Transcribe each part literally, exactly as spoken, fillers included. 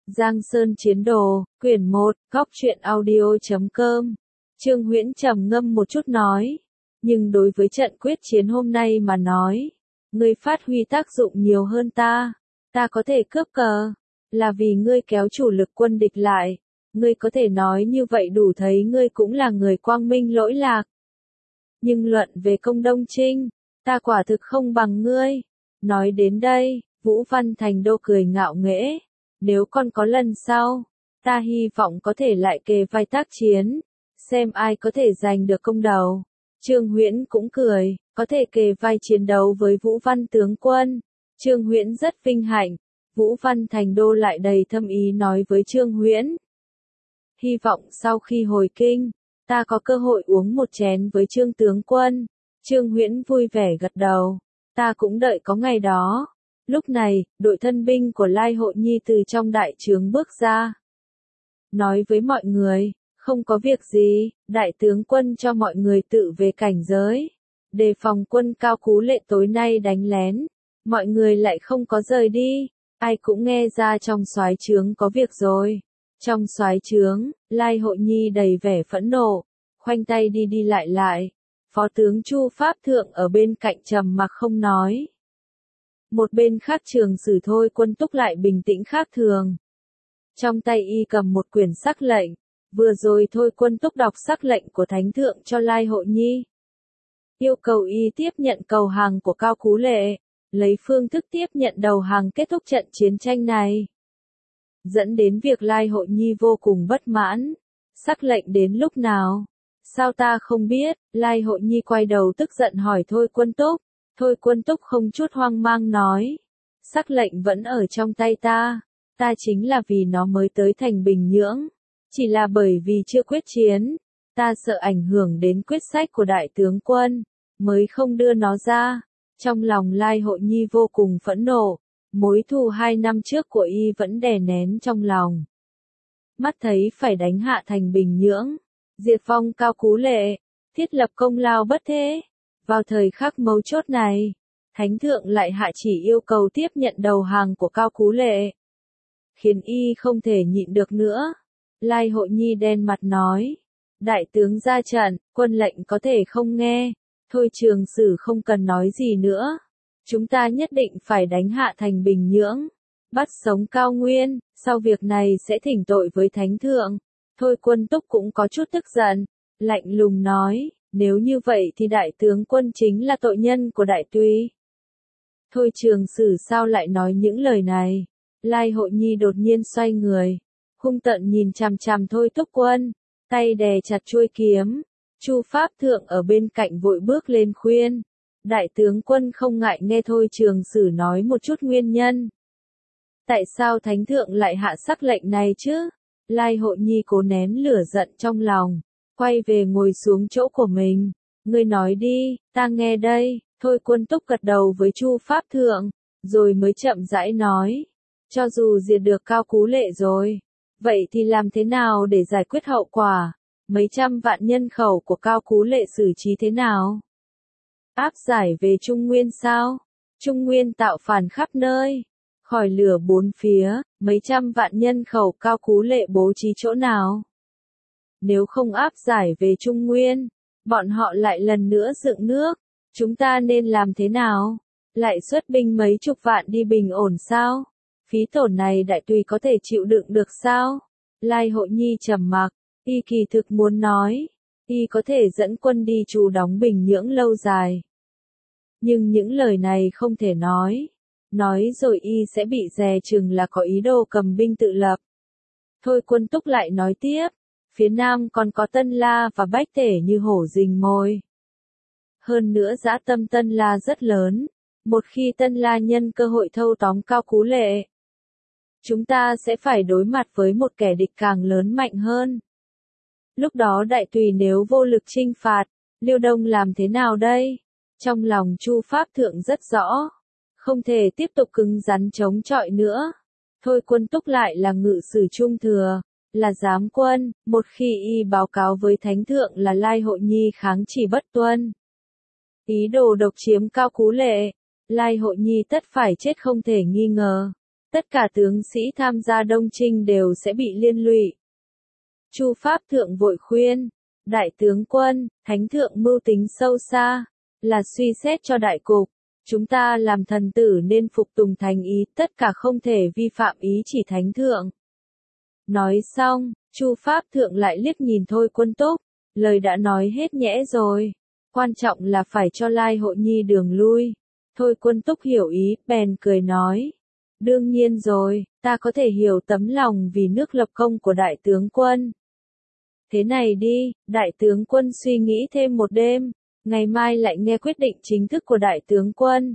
Giang Sơn Chiến Đồ, quyển một, góc truyện audio chấm com. Trương Huyễn trầm ngâm một chút nói. Nhưng đối với trận quyết chiến hôm nay mà nói, ngươi phát huy tác dụng nhiều hơn ta. Ta có thể cướp cờ, là vì ngươi kéo chủ lực quân địch lại. Ngươi có thể nói như vậy đủ thấy ngươi cũng là người quang minh lỗi lạc. Nhưng luận về công đông trinh, ta quả thực không bằng ngươi. Nói đến đây, Vũ Văn Thành Đô cười ngạo nghễ. Nếu còn có lần sau, ta hy vọng có thể lại kề vai tác chiến, xem ai có thể giành được công đầu. Trương Huyễn cũng cười, có thể kề vai chiến đấu với Vũ Văn tướng quân. Trương Huyễn rất vinh hạnh. Vũ Văn Thành Đô lại đầy thâm ý nói với Trương Huyễn. Hy vọng sau khi hồi kinh, ta có cơ hội uống một chén với Trương tướng quân. Trương Huyễn vui vẻ gật đầu. Ta cũng đợi có ngày đó. Lúc này, đội thân binh của Lai Hộ Nhi từ trong đại trướng bước ra. Nói với mọi người, không có việc gì, đại tướng quân cho mọi người tự về cảnh giới. Đề phòng quân Cao Cú Lệ tối nay đánh lén. Mọi người lại không có rời đi. Ai cũng nghe ra trong soái trướng có việc rồi. Trong soái trướng, Lai Hộ Nhi đầy vẻ phẫn nộ, khoanh tay đi đi lại lại. Phó tướng Chu Pháp Thượng ở bên cạnh trầm mặc không nói. Một bên khác Trường Sử Thôi Quân Túc lại bình tĩnh khác thường. Trong tay y cầm một quyển sắc lệnh, vừa rồi Thôi Quân Túc đọc sắc lệnh của Thánh Thượng cho Lai Hộ Nhi. Yêu cầu y tiếp nhận cầu hàng của Cao Cú Lệ, lấy phương thức tiếp nhận đầu hàng kết thúc trận chiến tranh này. Dẫn đến việc Lai Hộ Nhi vô cùng bất mãn. Sắc lệnh đến lúc nào? Sao ta không biết? Lai Hộ Nhi quay đầu tức giận hỏi Thôi Quân Túc. Thôi Quân Túc không chút hoang mang nói. Sắc lệnh vẫn ở trong tay ta. Ta chính là vì nó mới tới thành Bình Nhưỡng. Chỉ là bởi vì chưa quyết chiến. Ta sợ ảnh hưởng đến quyết sách của đại tướng quân. Mới không đưa nó ra. Trong lòng Lai Hộ Nhi vô cùng phẫn nộ. Mối thù hai năm trước của y vẫn đè nén trong lòng. Mắt thấy phải đánh hạ thành Bình Nhưỡng. Diệt vong Cao Cú Lệ. Thiết lập công lao bất thế. Vào thời khắc mấu chốt này, Thánh Thượng lại hạ chỉ yêu cầu tiếp nhận đầu hàng của Cao Cú Lệ. Khiến y không thể nhịn được nữa. Lai Hộ Nhi đen mặt nói. Đại tướng ra trận, quân lệnh có thể không nghe. Thôi Trường Sử không cần nói gì nữa. Chúng ta nhất định phải đánh hạ thành Bình Nhưỡng. Bắt sống Cao Nguyên, sau việc này sẽ thỉnh tội với Thánh Thượng. Thôi Quân Túc cũng có chút tức giận. Lạnh lùng nói. Nếu như vậy thì đại tướng quân chính là tội nhân của đại tùy. Thôi Trường Sử sao lại nói những lời này? Lai Hộ Nhi đột nhiên xoay người, hung tợn nhìn chằm chằm Thôi Túc Quân, tay đè chặt chuôi kiếm. Chu Pháp Thượng ở bên cạnh vội bước lên khuyên. Đại tướng quân không ngại nghe Thôi Trường Sử nói một chút nguyên nhân. Tại sao Thánh Thượng lại hạ sắc lệnh này chứ? Lai Hộ Nhi cố nén lửa giận trong lòng. Quay về ngồi xuống chỗ của mình. Ngươi nói đi, ta nghe đây. Thôi Quân Túc gật đầu với Chu Pháp Thượng, rồi mới chậm rãi nói. Cho dù diệt được Cao Cú Lệ rồi, vậy thì làm thế nào để giải quyết hậu quả? Mấy trăm vạn nhân khẩu của Cao Cú Lệ xử trí thế nào? Áp giải về Trung Nguyên sao? Trung Nguyên tạo phản khắp nơi, khỏi lửa bốn phía, mấy trăm vạn nhân khẩu Cao Cú Lệ bố trí chỗ nào? Nếu không áp giải về Trung Nguyên, bọn họ lại lần nữa dựng nước. Chúng ta nên làm thế nào? Lại xuất binh mấy chục vạn đi bình ổn sao? Phí tổn này đại tùy có thể chịu đựng được sao? Lai Hộ Nhi trầm mặc, y kỳ thực muốn nói, y có thể dẫn quân đi trú đóng Bình Nhưỡng lâu dài. Nhưng những lời này không thể nói. Nói rồi y sẽ bị dè chừng là có ý đồ cầm binh tự lập. Thôi Quân Túc lại nói tiếp. Phía Nam còn có Tân La và Bách Tể như hổ rình mồi. Hơn nữa dã tâm Tân La rất lớn. Một khi Tân La nhân cơ hội thâu tóm Cao Cú Lệ, chúng ta sẽ phải đối mặt với một kẻ địch càng lớn mạnh hơn. Lúc đó đại tùy nếu vô lực chinh phạt, Liêu Đông làm thế nào đây? Trong lòng Chu Pháp Thượng rất rõ. Không thể tiếp tục cứng rắn chống chọi nữa. Thôi Quân Túc lại là ngự sử trung thừa. Là giám quân, một khi y báo cáo với Thánh Thượng là Lai Hộ Nhi kháng chỉ bất tuân. Ý đồ độc chiếm Cao Cú Lệ, Lai Hộ Nhi tất phải chết không thể nghi ngờ. tất cả tướng sĩ tham gia đông chinh đều sẽ bị liên lụy. Chu Pháp Thượng vội khuyên, đại tướng quân, thánh thượng mưu tính sâu xa, là suy xét cho đại cục, chúng ta làm thần tử nên phục tùng thánh ý, tất cả không thể vi phạm ý chỉ thánh thượng. Nói xong, Chu Pháp Thượng lại liếc nhìn Thôi Quân Túc, lời đã nói hết nhẽ rồi, quan trọng là phải cho Lai Hộ Nhi đường lui. Thôi Quân Túc hiểu ý, bèn cười nói, đương nhiên rồi, ta có thể hiểu tấm lòng vì nước lập công của đại tướng quân. Thế này đi, đại tướng quân suy nghĩ thêm một đêm, ngày mai lại nghe quyết định chính thức của đại tướng quân.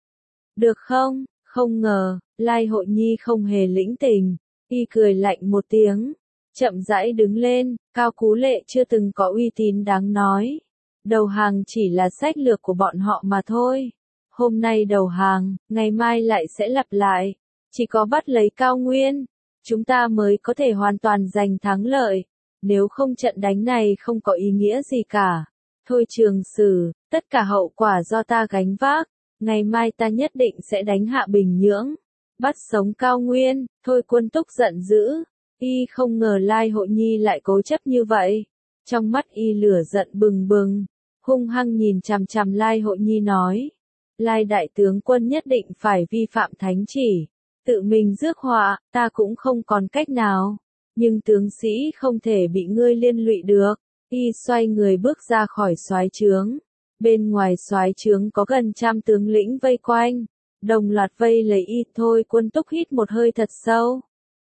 Được không? Không ngờ, Lai Hộ Nhi không hề lĩnh tình, y cười lạnh một tiếng, chậm rãi đứng lên, Cao Cú Lệ chưa từng có uy tín đáng nói. Đầu hàng chỉ là sách lược của bọn họ mà thôi. Hôm nay đầu hàng, ngày mai lại sẽ lặp lại. Chỉ có bắt lấy Cao Nguyên, chúng ta mới có thể hoàn toàn giành thắng lợi. Nếu không trận đánh này không có ý nghĩa gì cả. Thôi Trường Sử, tất cả hậu quả do ta gánh vác. Ngày mai ta nhất định sẽ đánh hạ Bình Nhưỡng. Bắt sống Cao Nguyên. Thôi Quân Túc giận dữ. Y không ngờ Lai Hộ Nhi lại cố chấp như vậy. Trong mắt y lửa giận bừng bừng. Hung hăng nhìn chằm chằm Lai Hộ Nhi nói. Lai đại tướng quân nhất định phải vi phạm thánh chỉ. Tự mình rước họa, ta cũng không còn cách nào. Nhưng tướng sĩ không thể bị ngươi liên lụy được. Y xoay người bước ra khỏi soái trướng. Bên ngoài soái trướng có gần trăm tướng lĩnh vây quanh. Đồng loạt vây lấy y. Thôi Quân Túc hít một hơi thật sâu.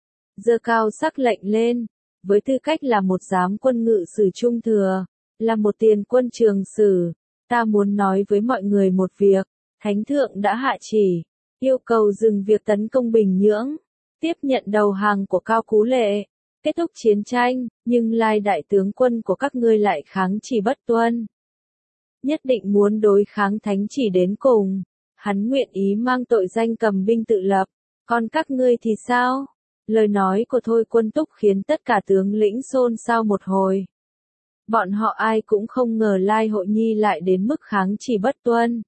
Giơ cao sắc lệnh lên. Với tư cách là một giám quân ngự sử trung thừa. Là một tiền quân trường sử. Ta muốn nói với mọi người một việc. Thánh thượng đã hạ chỉ. Yêu cầu dừng việc tấn công Bình Nhưỡng. Tiếp nhận đầu hàng của Cao Cú Lệ. Kết thúc chiến tranh, nhưng Lai đại tướng quân của các ngươi lại kháng chỉ bất tuân. Nhất định muốn đối kháng thánh chỉ đến cùng. Hắn nguyện ý mang tội danh cầm binh tự lập. Còn các ngươi thì sao? Lời nói của Thôi Quân Túc khiến tất cả tướng lĩnh xôn xao một hồi. Bọn họ ai cũng không ngờ Lai Hộ Nhi lại đến mức kháng chỉ bất tuân.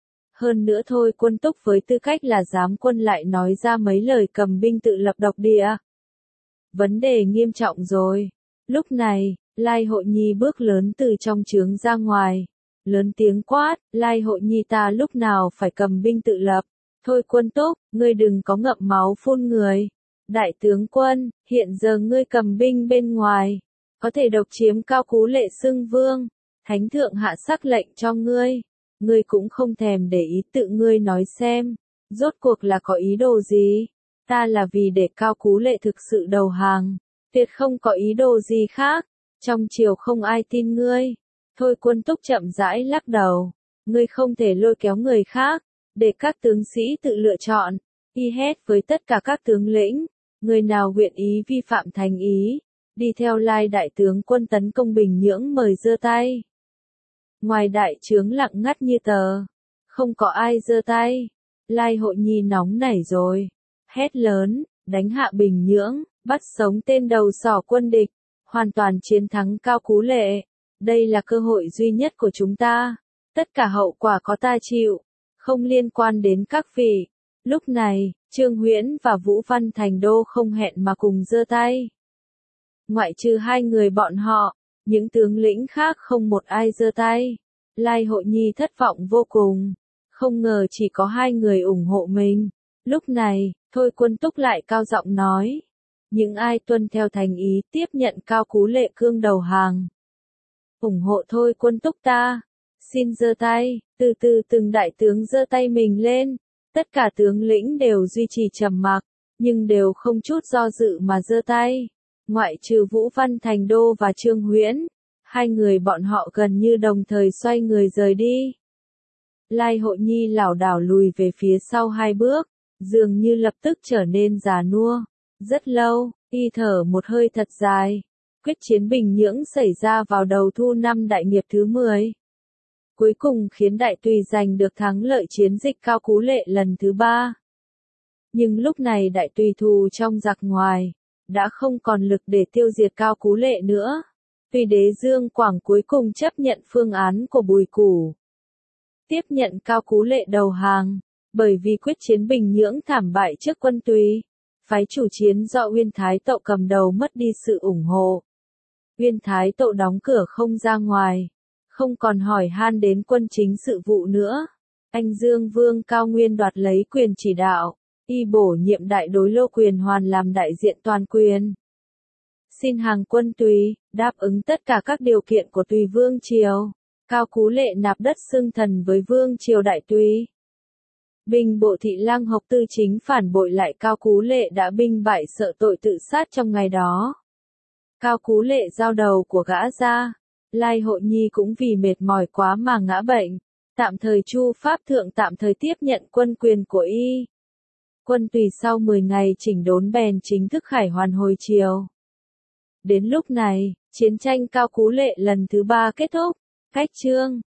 Hơn nữa Thôi Quân Túc với tư cách là giám quân lại nói ra mấy lời cầm binh tự lập độc địa. Vấn đề nghiêm trọng rồi. Lúc này, Lai Hộ Nhi bước lớn từ trong trướng ra ngoài. Lớn tiếng quát, Lai Hộ Nhi ta lúc nào phải cầm binh tự lập. Thôi Quân Túc, ngươi đừng có ngậm máu phun người. Đại tướng quân, hiện giờ ngươi cầm binh bên ngoài. Có thể độc chiếm Cao Cú Lệ xưng vương. Thánh thượng hạ sắc lệnh cho ngươi. Ngươi cũng không thèm để ý, tự ngươi nói xem. Rốt cuộc là có ý đồ gì? Ta là vì để Cao Cú Lệ thực sự đầu hàng. Tuyệt không có ý đồ gì khác. Trong triều không ai tin ngươi. Thôi Quân Túc chậm rãi lắc đầu. Ngươi không thể lôi kéo người khác. Để các tướng sĩ tự lựa chọn. Y hét với tất cả các tướng lĩnh. Người nào nguyện ý vi phạm thành ý. Đi theo Lai đại tướng quân tấn công Bình Nhưỡng mời giơ tay. Ngoài đại trướng lặng ngắt như tờ. Không có ai giơ tay. Lai Hộ Nhi nóng nảy rồi. Hét lớn, đánh hạ Bình Nhưỡng, bắt sống tên đầu sỏ quân địch. Hoàn toàn chiến thắng Cao Cú Lệ. Đây là cơ hội duy nhất của chúng ta. Tất cả hậu quả có ta chịu. Không liên quan đến các vị. Lúc này, Trương Huyễn và Vũ Văn Thành Đô không hẹn mà cùng giơ tay. Ngoại trừ hai người bọn họ, những tướng lĩnh khác không một ai giơ tay. Lai Hộ Nhi thất vọng vô cùng. Không ngờ chỉ có hai người ủng hộ mình. Lúc này, Thôi Quân Túc lại cao giọng nói. Những ai tuân theo thành ý tiếp nhận Cao Cú Lệ cương đầu hàng. Ủng hộ Thôi Quân Túc ta. Xin giơ tay. Từ từ từng đại tướng giơ tay mình lên. Tất cả tướng lĩnh đều duy trì trầm mặc, nhưng đều không chút do dự mà giơ tay. Ngoại trừ Vũ Văn Thành Đô và Trương Huyễn. Hai người bọn họ gần như đồng thời xoay người rời đi. Lai Hộ Nhi lảo đảo lùi về phía sau hai bước, dường như lập tức trở nên già nua. Rất lâu, y thở một hơi thật dài. Quyết chiến Bình Nhưỡng xảy ra vào đầu thu năm Đại Nghiệp thứ mười. Cuối cùng khiến Đại Tùy giành được thắng lợi chiến dịch Cao Cú Lệ lần thứ ba. Nhưng lúc này Đại Tùy thù trong giặc ngoài, đã không còn lực để tiêu diệt Cao Cú Lệ nữa. Tùy đế Dương Quảng cuối cùng chấp nhận phương án của Bùi Củ. Tiếp nhận Cao Cú Lệ đầu hàng. Bởi vì quyết chiến Bình Nhưỡng thảm bại trước quân Tùy, phái chủ chiến do Uyên Thái Tậu cầm đầu mất đi sự ủng hộ. Uyên Thái Tậu đóng cửa không ra ngoài, không còn hỏi han đến quân chính sự vụ nữa. Anh Dương Vương Cao Nguyên đoạt lấy quyền chỉ đạo, y bổ nhiệm đại đối Lô Quyền Hoàn làm đại diện toàn quyền. Xin hàng quân Tùy, đáp ứng tất cả các điều kiện của Tùy Vương Triều. Cao Cú Lệ nạp đất xưng thần với Vương Triều Đại Tùy. Binh bộ thị lang Hộc Tư Chính phản bội lại Cao Cú Lệ đã binh bại sợ tội tự sát trong ngày đó. Cao Cú Lệ giao đầu của gã ra. Lai Hộ Nhi cũng vì mệt mỏi quá mà ngã bệnh. Tạm thời Chu Pháp Thượng tạm thời tiếp nhận quân quyền của y. Quân Tùy sau mười ngày chỉnh đốn bèn chính thức khải hoàn hồi triều. Đến lúc này, chiến tranh Cao Cú Lệ lần thứ ba kết thúc. Cách chương